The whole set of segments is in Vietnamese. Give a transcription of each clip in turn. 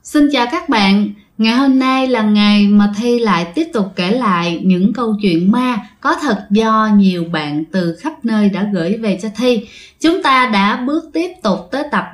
Xin chào các bạn, ngày hôm nay là ngày mà Thi lại tiếp tục kể lại những câu chuyện ma có thật do nhiều bạn từ khắp nơi đã gửi về cho Thi. Chúng ta đã bước tiếp tục tới tập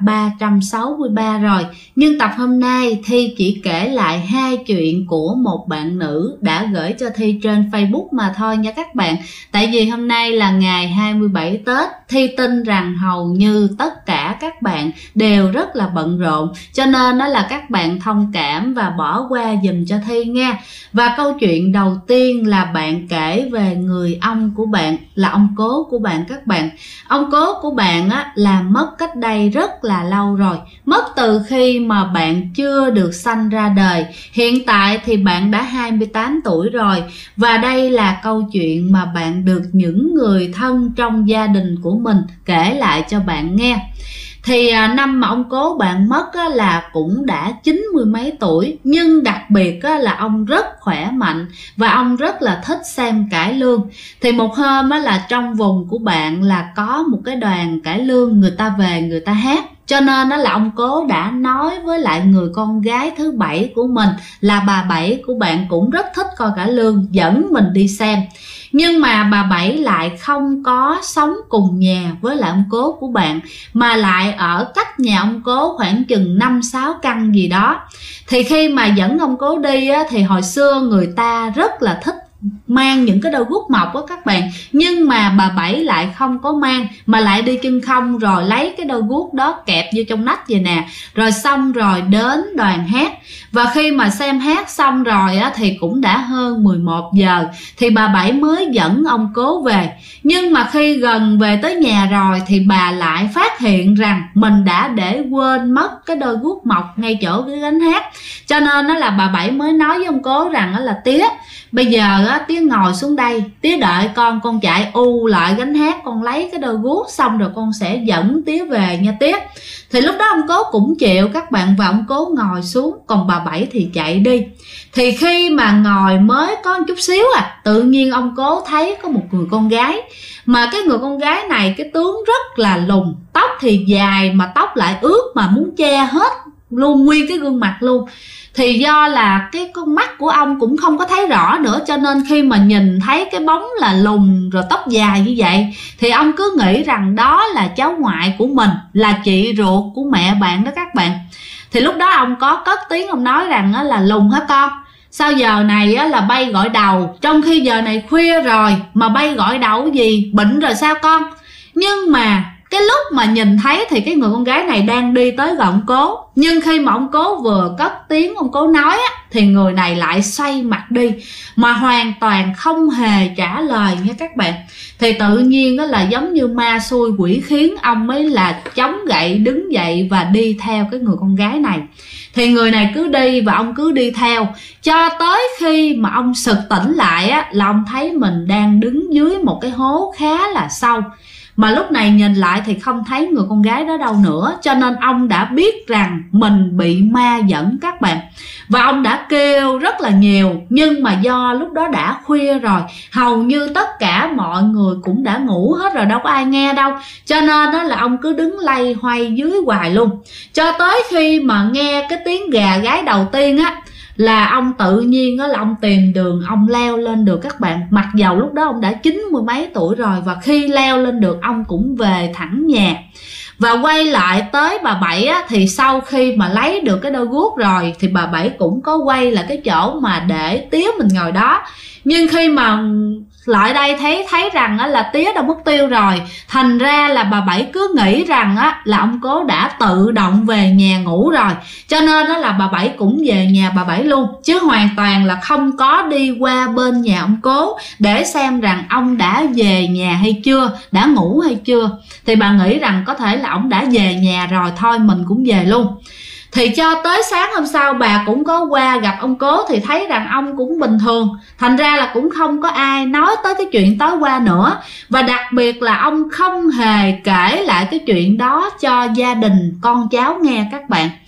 363 rồi, nhưng tập hôm nay Thi chỉ kể lại 2 chuyện của một bạn nữ đã gửi cho Thi trên Facebook mà thôi nha các bạn. Tại vì hôm nay là ngày 27 Tết, Thi tin rằng hầu như tất cả các bạn đều rất là bận rộn, cho nên đó là các bạn thông cảm và bỏ qua giùm cho Thi nha. Và câu chuyện đầu tiên là bạn kể về người ông của bạn, là ông cố của bạn các bạn. Ông cố của bạn á, là mất cách đây rất là lâu rồi, mất từ khi mà bạn chưa được sanh ra đời. Hiện tại thì bạn đã 28 tuổi rồi, và đây là câu chuyện mà bạn được những người thân trong gia đình của mình kể lại cho bạn nghe. Thì năm mà ông cố bạn mất á, là cũng đã 90 mấy tuổi, nhưng đặc biệt á, là ông rất khỏe mạnh và ông rất là thích xem cải lương. Thì một hôm á, là trong vùng của bạn là có một cái đoàn cải lương, người ta về người ta hát, cho nên đó là ông cố đã nói với lại người con gái thứ 7 của mình, là bà Bảy của bạn cũng rất thích coi cải lương, dẫn mình đi xem. Nhưng mà bà Bảy lại không có sống cùng nhà với lại ông cố của bạn, mà lại ở cách nhà ông cố khoảng chừng 5-6 căn gì đó. Thì khi mà dẫn ông cố đi á, thì hồi xưa người ta rất là thích mang những cái đôi guốc mộc á các bạn, nhưng mà bà Bảy lại không có mang mà lại đi chân không, rồi lấy cái đôi guốc đó kẹp vô trong nách vậy nè, rồi xong rồi đến đoàn hát. Và khi mà xem hát xong rồi á, thì cũng đã hơn 11 giờ thì bà Bảy mới dẫn ông cố về. Nhưng mà khi gần về tới nhà rồi thì bà lại phát hiện rằng mình đã để quên mất cái đôi guốc mộc ngay chỗ cái gánh hát, cho nên đó là bà Bảy mới nói với ông cố rằng là tía, bây giờ á, tía ngồi xuống đây, tía đợi con chạy lại gánh hát, con lấy cái đôi guốc xong rồi con sẽ dẫn tía về nha tía. Thì lúc đó ông cố cũng chịu các bạn, và ông cố ngồi xuống, còn bà Bảy thì chạy đi. Thì khi mà ngồi mới có một chút xíu tự nhiên ông cố thấy có một người con gái, mà cái người con gái này cái tướng rất là lùn, tóc thì dài mà tóc lại ướt mà muốn che hết luôn nguyên cái gương mặt luôn. Thì do là cái con mắt của ông cũng không có thấy rõ nữa, cho nên khi mà nhìn thấy cái bóng là lùn rồi tóc dài như vậy thì ông cứ nghĩ rằng đó là cháu ngoại của mình, là chị ruột của mẹ bạn đó các bạn. Thì lúc đó ông có cất tiếng, ông nói rằng là lùn hả con, sao giờ này là bay gọi đầu, trong khi giờ này khuya rồi mà bay gọi đầu gì, bệnh rồi sao con? Nhưng mà cái lúc mà nhìn thấy thì cái người con gái này đang đi tới gần ông cố, nhưng khi mà ông cố vừa cất tiếng ông cố nói thì người này lại xoay mặt đi mà hoàn toàn không hề trả lời nha các bạn. Thì tự nhiên là giống như ma xui quỷ khiến, ông mới là chống gậy đứng dậy và đi theo cái người con gái này. Thì người này cứ đi và ông cứ đi theo, cho tới khi mà ông sực tỉnh lại là ông thấy mình đang đứng dưới một cái hố khá là sâu. Mà lúc này nhìn lại thì không thấy người con gái đó đâu nữa, cho nên ông đã biết rằng mình bị ma dẫn các bạn. Và ông đã kêu rất là nhiều, nhưng mà do lúc đó đã khuya rồi, hầu như tất cả mọi người cũng đã ngủ hết rồi, đâu có ai nghe đâu, cho nên đó là ông cứ đứng lay hoay dưới hoài luôn. Cho tới khi mà nghe cái tiếng gà gáy đầu tiên là ông tự nhiên là ông tìm đường, ông leo lên được các bạn. Mặc dầu lúc đó ông đã 90 mấy tuổi rồi, và khi leo lên được ông cũng về thẳng nhà. Và quay lại tới bà Bảy thì sau khi mà lấy được cái đôi guốc rồi thì bà Bảy cũng có quay lại cái chỗ mà để tía mình ngồi đó. Nhưng khi mà lại đây thấy rằng là tía đã mất tiêu rồi, thành ra là bà Bảy cứ nghĩ rằng là ông cố đã tự động về nhà ngủ rồi, cho nên là bà Bảy cũng về nhà bà Bảy luôn, chứ hoàn toàn là không có đi qua bên nhà ông cố để xem rằng ông đã về nhà hay chưa, đã ngủ hay chưa. Thì bà nghĩ rằng có thể là ông đã về nhà rồi, thôi mình cũng về luôn. Thì cho tới sáng hôm sau bà cũng có qua gặp ông cố thì thấy rằng ông cũng bình thường, thành ra là cũng không có ai nói tới cái chuyện tối qua nữa. Và đặc biệt là ông không hề kể lại cái chuyện đó cho gia đình con cháu nghe các bạn.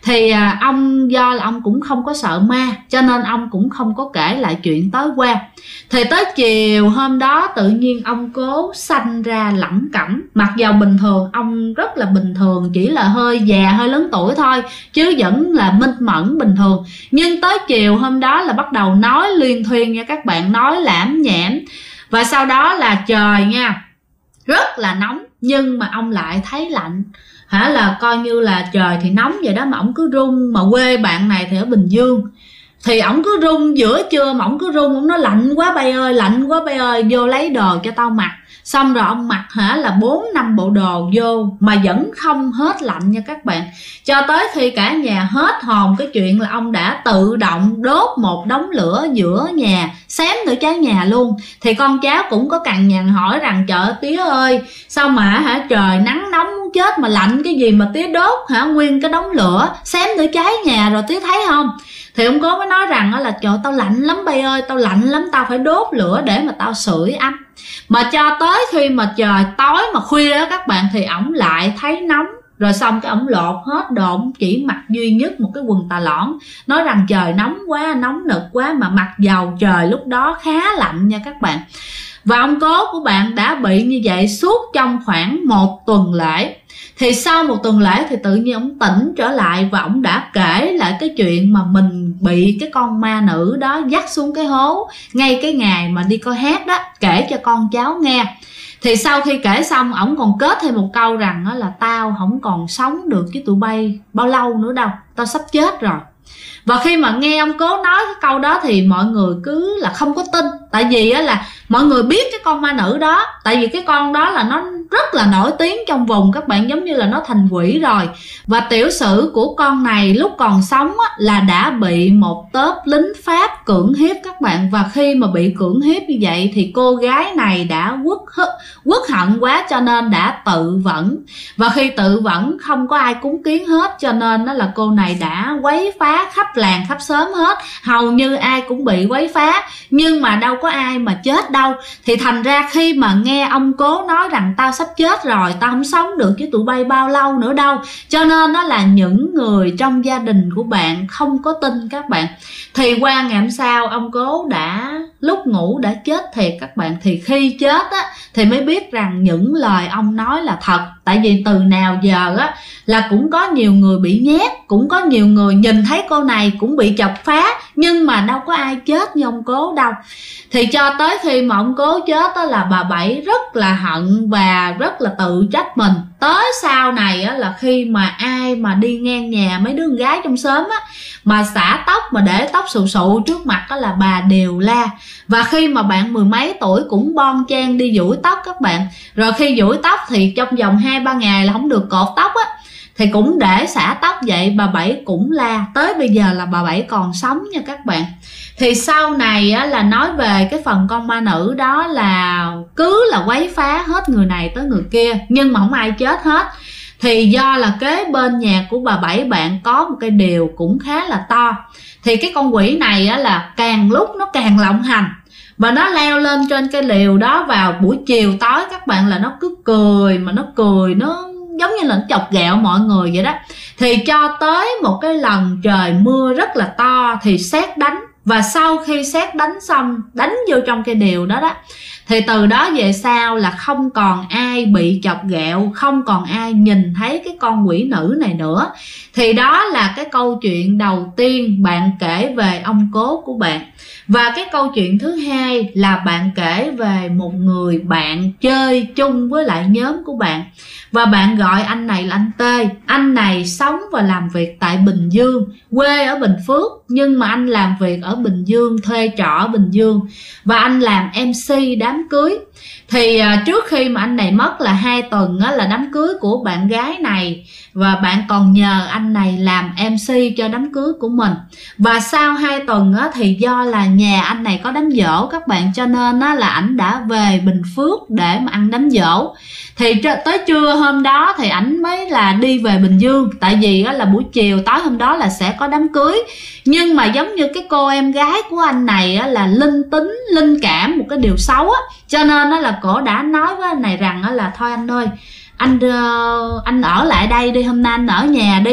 Thì ông do là ông cũng không có sợ ma, cho nên ông cũng không có kể lại chuyện tối qua. Thì tới chiều hôm đó tự nhiên ông Cố sanh ra lẩm cẩm. Mặc dầu bình thường ông rất là bình thường, chỉ là hơi già hơi lớn tuổi thôi, chứ vẫn là minh mẫn bình thường. Nhưng tới chiều hôm đó là bắt đầu nói liên thuyên nha các bạn, nói lãm nhảm. Và sau đó là trời nha, rất là nóng, nhưng mà ông lại thấy lạnh. Là coi như là trời thì nóng vậy đó mà ổng cứ run. Mà quê bạn này thì ở Bình Dương, thì ổng cứ run giữa trưa mà ổng cứ run, ổng nói lạnh quá bay ơi, lạnh quá bay ơi, vô lấy đồ cho tao mặc. Xong rồi ông mặc là 4-5 bộ đồ vô mà vẫn không hết lạnh nha các bạn. Cho tới khi cả nhà hết hồn cái chuyện là ông đã tự động đốt một đống lửa giữa nhà, xém nửa trái nhà luôn. Thì con cháu cũng có cằn nhằn hỏi rằng trời tía ơi, sao mà trời nắng nóng muốn chết mà lạnh cái gì mà tía đốt nguyên cái đống lửa xém nửa trái nhà rồi tía thấy không? Thì ông Cố mới nói rằng là trời tao lạnh lắm bay ơi, tao lạnh lắm, tao phải đốt lửa để mà tao sưởi ấm. Mà cho tới khi mà trời tối mà khuya đó các bạn, thì ổng lại thấy nóng. Rồi xong cái ổng lột hết đồ, ổng chỉ mặc duy nhất một cái quần tà lõn, nói rằng trời nóng quá, nóng nực quá. Mà mặc dầu trời lúc đó khá lạnh nha các bạn. Và ông Cố của bạn đã bị như vậy suốt trong khoảng 1 tuần lễ. Thì sau 1 tuần lễ thì tự nhiên ông tỉnh trở lại, và ông đã kể lại cái chuyện mà mình bị cái con ma nữ đó dắt xuống cái hố ngay cái ngày mà đi coi hát đó, kể cho con cháu nghe. Thì sau khi kể xong, ổng còn kết thêm một câu rằng là tao không còn sống được với tụi bay bao lâu nữa đâu, tao sắp chết rồi. Và khi mà nghe ông Cố nói cái câu đó thì mọi người cứ là không có tin. Tại vì là mọi người biết cái con ma nữ đó, tại vì cái con đó là nó rất là nổi tiếng trong vùng các bạn, giống như là nó thành quỷ rồi. Và tiểu sử của con này lúc còn sống là đã bị một tớp lính Pháp cưỡng hiếp các bạn. Và khi mà bị cưỡng hiếp như vậy thì cô gái này đã uất hận quá, cho nên đã tự vẫn. Và khi tự vẫn không có ai cúng kiến hết, cho nên đó là cô này đã quấy phá khắp làng khắp xóm hết. Hầu như ai cũng bị quấy phá, nhưng mà đâu có ai mà chết đâu. Thì thành ra khi mà nghe ông Cố nói rằng tao sắp chết rồi, tao không sống được với tụi bay bao lâu nữa đâu, cho nên đó là những người trong gia đình của bạn không có tin các bạn. Thì qua ngày hôm sau ông Cố đã lúc ngủ đã chết thiệt các bạn. Thì khi chết thì mới biết rằng những lời ông nói là thật. Tại vì từ nào giờ là cũng có nhiều người bị nhét, cũng có nhiều người nhìn thấy cô này cũng bị chọc phá, nhưng mà đâu có ai chết như ông Cố đâu. Thì cho tới khi mà ông Cố chết là bà Bảy rất là hận và rất là tự trách mình. Tới sau này là khi mà ai mà đi ngang nhà mấy đứa con gái trong xóm mà xả tóc mà để tóc xù xụ trước mặt là bà đều la. Và khi mà bạn 10 mấy tuổi cũng bon chen đi duỗi tóc các bạn, rồi khi duỗi tóc thì trong vòng 2-3 ngày là không được cột tóc thì cũng để xả tóc vậy, bà Bảy cũng la. Tới bây giờ là bà Bảy còn sống nha các bạn. Thì sau này là nói về cái phần con ma nữ đó là cứ là quấy phá hết người này tới người kia, nhưng mà không ai chết hết. Thì do là kế bên nhà của bà Bảy bạn có một cây điều cũng khá là to. Thì cái con quỷ này là càng lúc nó càng lộng hành, và nó leo lên trên cây liều đó vào buổi chiều tối các bạn, là nó cứ cười, mà nó cười nó giống như là nó chọc ghẹo mọi người vậy đó. Thì cho tới một cái lần trời mưa rất là to thì sét đánh. Và sau khi sét đánh xong, đánh vô trong cây điều đó thì từ đó về sau là không còn ai bị chọc ghẹo, không còn ai nhìn thấy cái con quỷ nữ này nữa. Thì đó là cái câu chuyện đầu tiên bạn kể về ông Cố của bạn. Và cái câu chuyện thứ hai là bạn kể về một người bạn chơi chung với lại nhóm của bạn. Và bạn gọi anh này là anh T. Anh này sống và làm việc tại Bình Dương, quê ở Bình Phước, nhưng mà anh làm việc ở Bình Dương, thuê trọ ở Bình Dương. Và anh làm MC đám cưới. Thì trước khi mà anh này mất là 2 tuần là đám cưới của bạn gái này, và bạn còn nhờ anh này làm MC cho đám cưới của mình. Và sau 2 tuần thì do là nhà anh này có đám giỗ các bạn, cho nên là ảnh đã về Bình Phước để mà ăn đám giỗ. Thì tới trưa hôm đó thì ảnh mới là đi về Bình Dương, tại vì là buổi chiều tối hôm đó là sẽ có đám cưới. Nhưng mà giống như cái cô em gái của anh này là linh tính, linh cảm một cái điều xấu cho nên là cổ đã nói với anh này rằng là thôi anh ơi, anh ở lại đây đi, hôm nay anh ở nhà đi,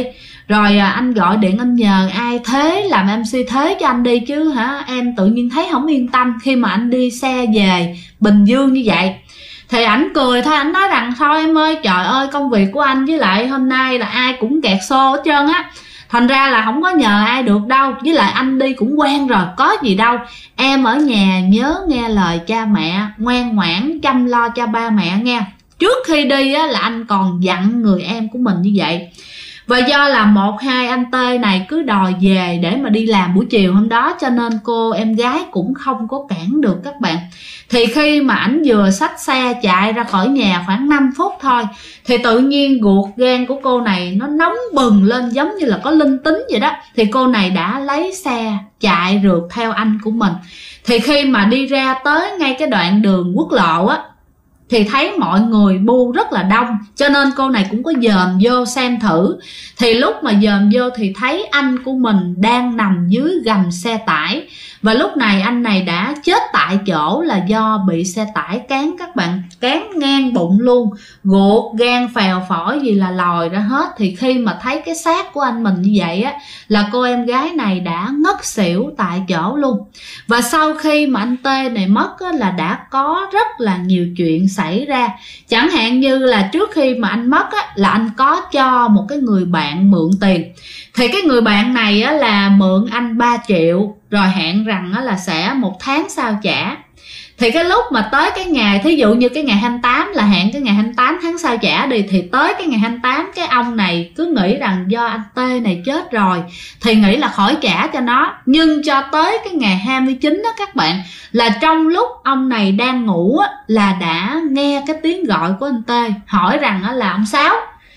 Rồi anh gọi điện anh nhờ ai Thế làm MC Thế cho anh đi chứ hả, em tự nhiên thấy không yên tâm khi mà anh đi xe về Bình Dương như vậy. Thì ảnh cười thôi, ảnh nói rằng thôi em ơi, trời ơi công việc của anh với lại hôm nay là ai cũng kẹt xô hết trơn á, thành ra là không có nhờ ai được đâu, với lại anh đi cũng quen rồi, có gì đâu. Em ở nhà nhớ nghe lời cha mẹ, ngoan ngoãn chăm lo cho ba mẹ nghe. Trước khi đi á, là anh còn dặn người em của mình như vậy. Và do là một hai anh Tê này cứ đòi về để mà đi làm buổi chiều hôm đó, cho nên cô em gái cũng không có cản được các bạn. Thì khi mà ảnh vừa xách xe chạy ra khỏi nhà khoảng 5 phút thôi, thì tự nhiên ruột gan của cô này nó nóng bừng lên giống như là có linh tính vậy đó. Thì cô này đã lấy xe chạy rượt theo anh của mình. Thì khi mà đi ra tới ngay cái đoạn đường quốc lộ á, thì thấy mọi người bu rất là đông, cho nên cô này cũng có dòm vô xem thử. Thì lúc mà dòm vô thì thấy anh của mình đang nằm dưới gầm xe tải. Và lúc này anh này đã chết tại chỗ là do bị xe tải cán các bạn, cán ngang bụng luôn, ruột gan phèo phổi gì là lòi ra hết. Thì khi mà thấy cái xác của anh mình như vậy á, là cô em gái này đã ngất xỉu tại chỗ luôn. Và sau khi mà anh Tê này mất á, là đã có rất là nhiều chuyện xảy ra. Chẳng hạn như là trước khi mà anh mất á, là anh có cho một cái người bạn mượn tiền. Thì cái người bạn này á, là mượn anh 3 triệu, rồi hẹn rằng á, là sẽ 1 tháng sau trả. Thì cái lúc mà tới cái ngày, thí dụ như cái ngày 28 là hẹn cái ngày 28 tháng sau trả đi, thì tới cái ngày 28 cái ông này cứ nghĩ rằng do anh Tê này chết rồi thì nghĩ là khỏi trả cho nó. Nhưng cho tới cái ngày 29 đó các bạn, là trong lúc ông này đang ngủ á, là đã nghe cái tiếng gọi của anh Tê, hỏi rằng á, là ông Sáu,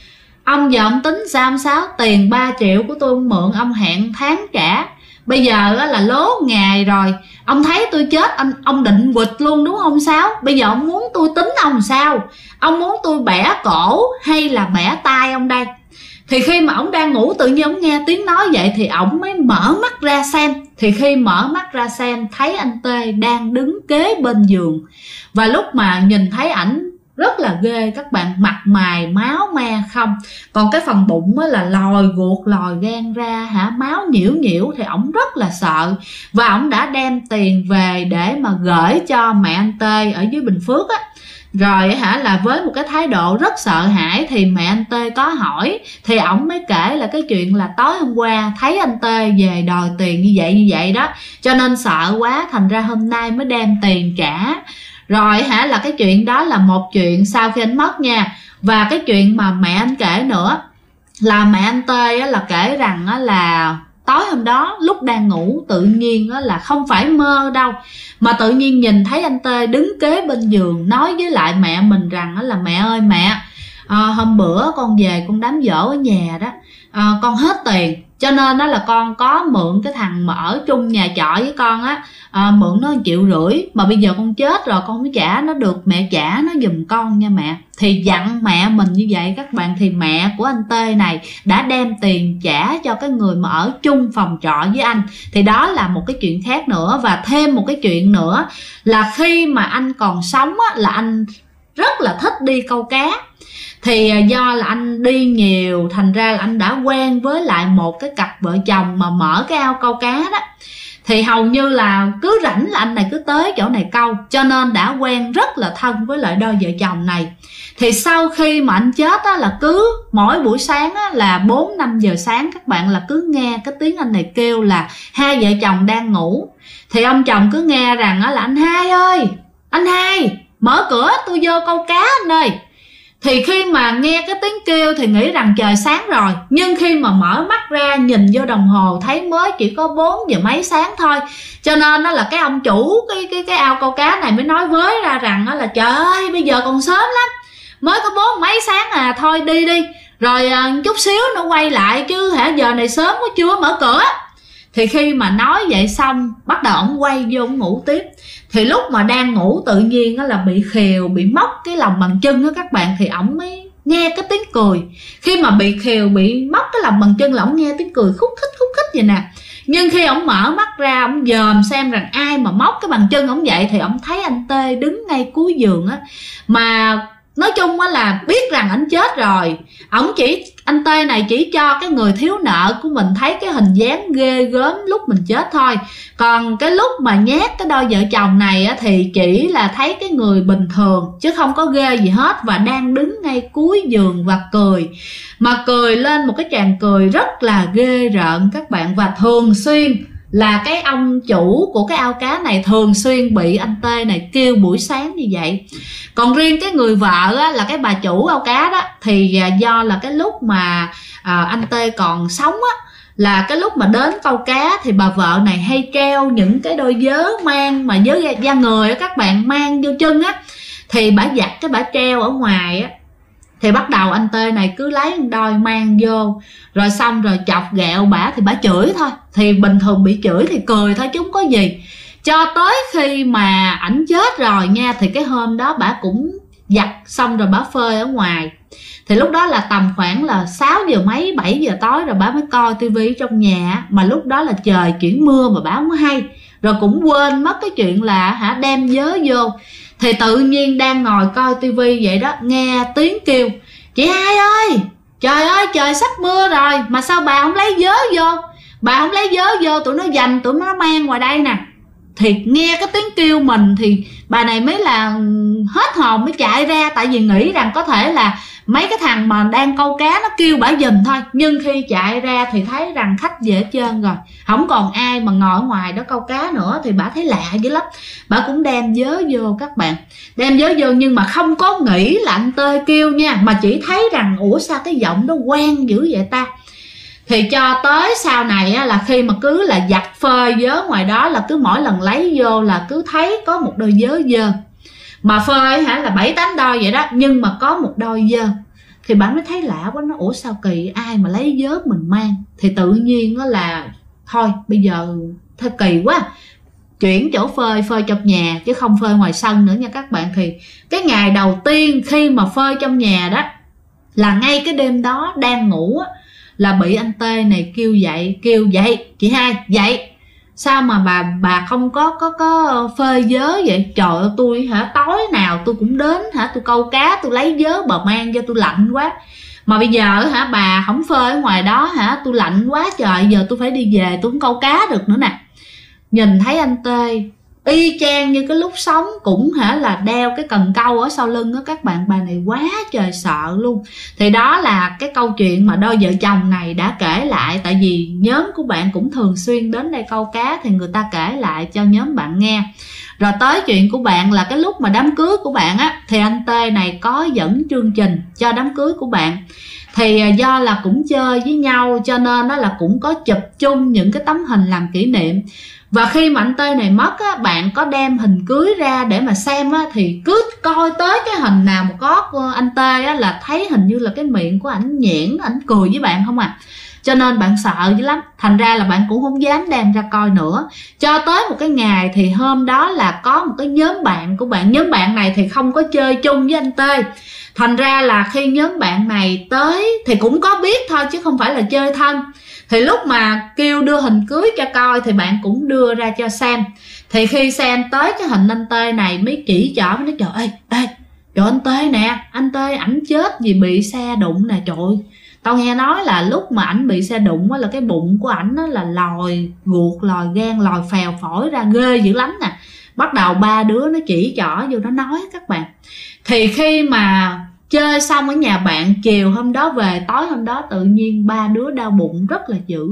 ông giờ ông tính sao ông Sáu, tiền 3 triệu của tôi mượn ông hẹn tháng trả, bây giờ là lố ngày rồi, ông thấy tôi chết ông định quỵt luôn đúng không Sáu? Bây giờ ông muốn tôi tính ông sao? Ông muốn tôi bẻ cổ hay là bẻ tay ông đây? Thì khi mà ông đang ngủ tự nhiên ông nghe tiếng nói vậy thì ông mới mở mắt ra xem. Thì khi mở mắt ra xem thấy anh Tê đang đứng kế bên giường. Và lúc mà nhìn thấy ảnh rất là ghê các bạn, mặt mày máu me không, còn cái phần bụng là lòi ruột lòi gan ra hả, máu nhiễu nhiễu. Thì ổng rất là sợ và ổng đã đem tiền về để mà gửi cho mẹ anh Tê ở dưới Bình Phước á. Rồi hả, là với một cái thái độ rất sợ hãi. Thì mẹ anh Tê có hỏi thì ổng mới kể là cái chuyện là tối hôm qua thấy anh Tê về đòi tiền như vậy đó, cho nên sợ quá thành ra hôm nay mới đem tiền trả. Rồi hả, là cái chuyện đó là một chuyện sau khi anh mất nha. Và cái chuyện mà mẹ anh kể nữa là mẹ anh Tê á, là kể rằng á, là tối hôm đó lúc đang ngủ tự nhiên á, là không phải mơ đâu, mà tự nhiên nhìn thấy anh Tê đứng kế bên giường nói với lại mẹ mình rằng á, là mẹ ơi mẹ, hôm bữa con về con đám giỗ ở nhà đó, con hết tiền, cho nên đó là con có mượn cái thằng mà ở chung nhà trọ với con á, mượn nó 1,5 triệu, mà bây giờ con chết rồi con không trả nó được, mẹ trả nó giùm con nha mẹ. Thì dặn mẹ mình như vậy các bạn. Thì mẹ của anh Tê này đã đem tiền trả cho cái người mà ở chung phòng trọ với anh. Thì đó là một cái chuyện khác nữa. Và thêm một cái chuyện nữa là khi mà anh còn sống á, là anh rất là thích đi câu cá. Thì do là anh đi nhiều thành ra là anh đã quen với lại một cái cặp vợ chồng mà mở cái ao câu cá đó. Thì hầu như là cứ rảnh là anh này cứ tới chỗ này câu, cho nên đã quen rất là thân với lại đôi vợ chồng này. Thì sau khi mà anh chết á, là cứ mỗi buổi sáng á, là 4-5 giờ sáng các bạn, là cứ nghe cái tiếng anh này kêu là hai vợ chồng đang ngủ. Thì ông chồng cứ nghe rằng á, là anh Hai ơi, anh Hai mở cửa tôi vô câu cá anh ơi. Thì khi mà nghe cái tiếng kêu thì nghĩ rằng trời sáng rồi, nhưng khi mà mở mắt ra nhìn vô đồng hồ thấy mới chỉ có 4 giờ mấy sáng thôi. Cho nên đó là cái ông chủ cái ao câu cá này mới nói với ra rằng đó là trời ơi bây giờ còn sớm lắm, mới có 4 mấy sáng à, thôi đi đi, rồi chút xíu nó quay lại chứ hả, giờ này sớm quá chưa mở cửa. Thì khi mà nói vậy xong bắt đầu ổng quay vô ổng ngủ tiếp. Thì lúc mà đang ngủ tự nhiên là bị khều, bị móc cái lòng bàn chân đó các bạn. Thì ổng mới nghe cái tiếng cười. Khi mà bị khều, bị móc cái lòng bàn chân là ổng nghe tiếng cười khúc khích vậy nè. Nhưng khi ổng mở mắt ra, ổng dòm xem rằng ai mà móc cái bàn chân ổng vậy, thì ổng thấy anh Tê đứng ngay cuối giường á. Mà nói chung á là biết rằng ảnh chết rồi. Anh Tê này chỉ cho cái người thiếu nợ của mình thấy cái hình dáng ghê gớm lúc mình chết thôi. Còn cái lúc mà nhát cái đôi vợ chồng này á, thì chỉ là thấy cái người bình thường chứ không có ghê gì hết, và đang đứng ngay cuối giường và cười. Mà cười lên một cái tràng cười rất là ghê rợn các bạn. Và thường xuyên là cái ông chủ của cái ao cá này thường xuyên bị anh Tê này kêu buổi sáng như vậy. Còn riêng cái người vợ á, là cái bà chủ ao cá đó, thì do là cái lúc mà anh Tê còn sống á, là cái lúc mà đến câu cá thì bà vợ này hay treo những cái đôi vớ mang mà vớ da người á các bạn, mang vô chân á, thì bà giặt cái bà treo ở ngoài á. Thì bắt đầu anh Tê này cứ lấy đôi mang vô, rồi xong rồi chọc ghẹo bả thì bả chửi thôi. Thì bình thường bị chửi thì cười thôi chứ không có gì. Cho tới khi mà ảnh chết rồi nha, thì cái hôm đó bả cũng giặt xong rồi bả phơi ở ngoài. Thì lúc đó là tầm khoảng là 6 giờ mấy 7 giờ tối rồi bả mới coi tivi trong nhà. Mà lúc đó là trời chuyển mưa mà bả không có hay, rồi cũng quên mất cái chuyện là đem vớ vô. Thì tự nhiên đang ngồi coi tivi vậy đó, nghe tiếng kêu: "Chị Hai ơi, trời ơi trời sắp mưa rồi mà sao bà không lấy vớ vô? Bà không lấy vớ vô, tụi nó dành, tụi nó mang ngoài đây nè." Thì nghe cái tiếng kêu mình thì bà này mới là hết hồn, mới chạy ra. Tại vì nghĩ rằng có thể là mấy cái thằng mà đang câu cá nó kêu bả giùm thôi. Nhưng khi chạy ra thì thấy rằng khách về hết trơn rồi, không còn ai mà ngồi ở ngoài đó câu cá nữa. Thì bả thấy lạ dữ lắm, bả cũng đem vớ vô các bạn, đem vớ vô. Nhưng mà không có nghĩ là anh Tê kêu nha, mà chỉ thấy rằng ủa sao cái giọng đó quen dữ vậy ta. Thì cho tới sau này á, là khi mà cứ là giặt phơi vớ ngoài đó, là cứ mỗi lần lấy vô là cứ thấy có một đôi vớ dơ. Mà phơi là 7-8 đôi vậy đó, nhưng mà có một đôi dơ. Thì bạn mới thấy lạ quá, nó ủa sao kỳ, ai mà lấy vớ mình mang. Thì tự nhiên đó là thôi bây giờ thôi kỳ quá, chuyển chỗ phơi trong nhà chứ không phơi ngoài sân nữa nha các bạn. Thì cái ngày đầu tiên khi mà phơi trong nhà đó, là ngay cái đêm đó đang ngủ á, là bị anh Tê này kêu dậy: "Chị Hai dậy, sao mà bà không có phơi vớ vậy? Trời ơi tôi tối nào tôi cũng đến tôi câu cá, tôi lấy vớ bà mang vô, tôi lạnh quá. Mà bây giờ bà không phơi ở ngoài đó tôi lạnh quá trời, giờ tôi phải đi về, tôi không câu cá được nữa nè." Nhìn thấy anh Tê y chang như cái lúc sống, cũng là đeo cái cần câu ở sau lưng đó các bạn. Bà này quá trời sợ luôn. Thì đó là cái câu chuyện mà đôi vợ chồng này đã kể lại. Tại vì nhóm của bạn cũng thường xuyên đến đây câu cá, thì người ta kể lại cho nhóm bạn nghe. Rồi tới chuyện của bạn là cái lúc mà đám cưới của bạn á, thì anh Tê này có dẫn chương trình cho đám cưới của bạn. Thì do là cũng chơi với nhau cho nên đó là cũng có chụp chung những cái tấm hình làm kỷ niệm. Và khi mà anh Tê này mất á, bạn có đem hình cưới ra để mà xem á, thì cứ coi tới cái hình nào mà có anh Tê á, là thấy hình như là cái miệng của ảnh nhẽn, ảnh cười với bạn không à. Cho nên bạn sợ dữ lắm, thành ra là bạn cũng không dám đem ra coi nữa. Cho tới một cái ngày thì hôm đó là có một cái nhóm bạn của bạn. Nhóm bạn này thì không có chơi chung với anh Tê, thành ra là khi nhóm bạn này tới thì cũng có biết thôi chứ không phải là chơi thân. Thì lúc mà kêu đưa hình cưới cho coi thì bạn cũng đưa ra cho xem. Thì khi xem tới cái hình anh Tê này mới chỉ trỏ, mới nói trời ơi trời anh Tê nè, anh Tê ảnh chết vì bị xe đụng nè. Trời ơi, tao nghe nói là lúc mà ảnh bị xe đụng là cái bụng của ảnh là lòi ruột, lòi gan, lòi phèo phổi ra, ghê dữ lắm nè. Bắt đầu ba đứa nó chỉ trỏ vô nó nói các bạn. Thì khi mà chơi xong ở nhà bạn, chiều hôm đó về, tối hôm đó tự nhiên ba đứa đau bụng rất là dữ.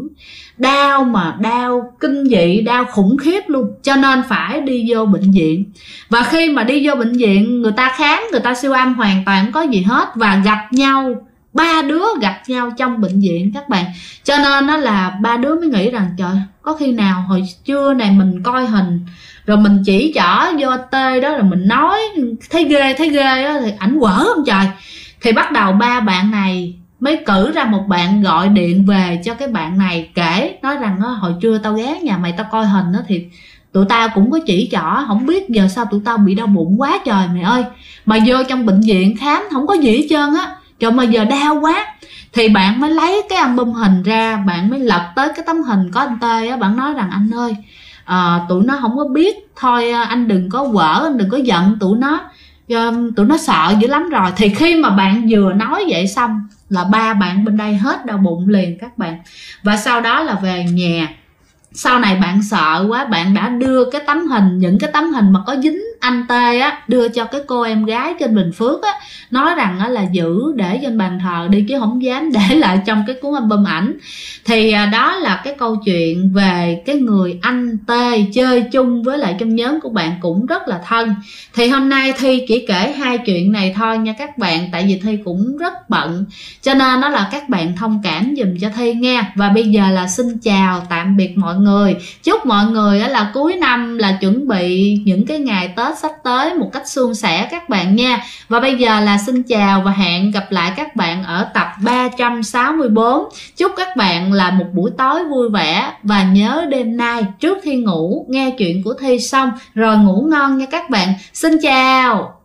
Đau mà đau kinh dị, đau khủng khiếp luôn. Cho nên phải đi vô bệnh viện. Và khi mà đi vô bệnh viện, người ta khám, người ta siêu âm hoàn toàn không có gì hết. Và gặp nhau, ba đứa gặp nhau trong bệnh viện các bạn. Cho nên đó là ba đứa mới nghĩ rằng trời, có khi nào hồi trưa này mình coi hình rồi mình chỉ trỏ vô Tê đó, rồi mình nói thấy ghê đó, thì ảnh quở không trời. Thì bắt đầu ba bạn này mới cử ra một bạn gọi điện về cho cái bạn này kể, nói rằng hồi trưa tao ghé nhà mày tao coi hình đó, thì tụi tao cũng có chỉ trỏ, không biết giờ sao tụi tao bị đau bụng quá trời mày ơi. Mà vô trong bệnh viện khám không có gì hết trơn á, trời mà giờ đau quá. Thì bạn mới lấy cái album hình ra, bạn mới lật tới cái tấm hình có anh Tê á, bạn nói rằng anh ơi, tụi nó không có biết thôi, anh đừng có quở, anh đừng có giận tụi nó. tụi nó sợ dữ lắm rồi. Thì khi mà bạn vừa nói vậy xong là ba bạn bên đây hết đau bụng liền các bạn. Và sau đó là về nhà, sau này bạn sợ quá, bạn đã đưa cái tấm hình, những cái tấm hình mà có dính anh Tê á, đưa cho cái cô em gái trên Bình Phước á, nói rằng á là giữ để trên bàn thờ đi chứ không dám để lại trong cái cuốn album ảnh. Thì đó là cái câu chuyện về cái người anh Tê chơi chung với lại trong nhóm của bạn cũng rất là thân. Thì hôm nay Thi chỉ kể 2 chuyện này thôi nha các bạn, tại vì Thi cũng rất bận, cho nên đó là các bạn thông cảm dùm cho Thi nha. Và bây giờ là xin chào tạm biệt mọi người, chúc mọi người là cuối năm là chuẩn bị những cái ngày Tết sắp tới một cách suôn sẻ các bạn nha. Và bây giờ là xin chào và hẹn gặp lại các bạn ở tập 364. Chúc các bạn là một buổi tối vui vẻ, và nhớ đêm nay trước khi ngủ nghe chuyện của Thi xong rồi ngủ ngon nha các bạn. Xin chào.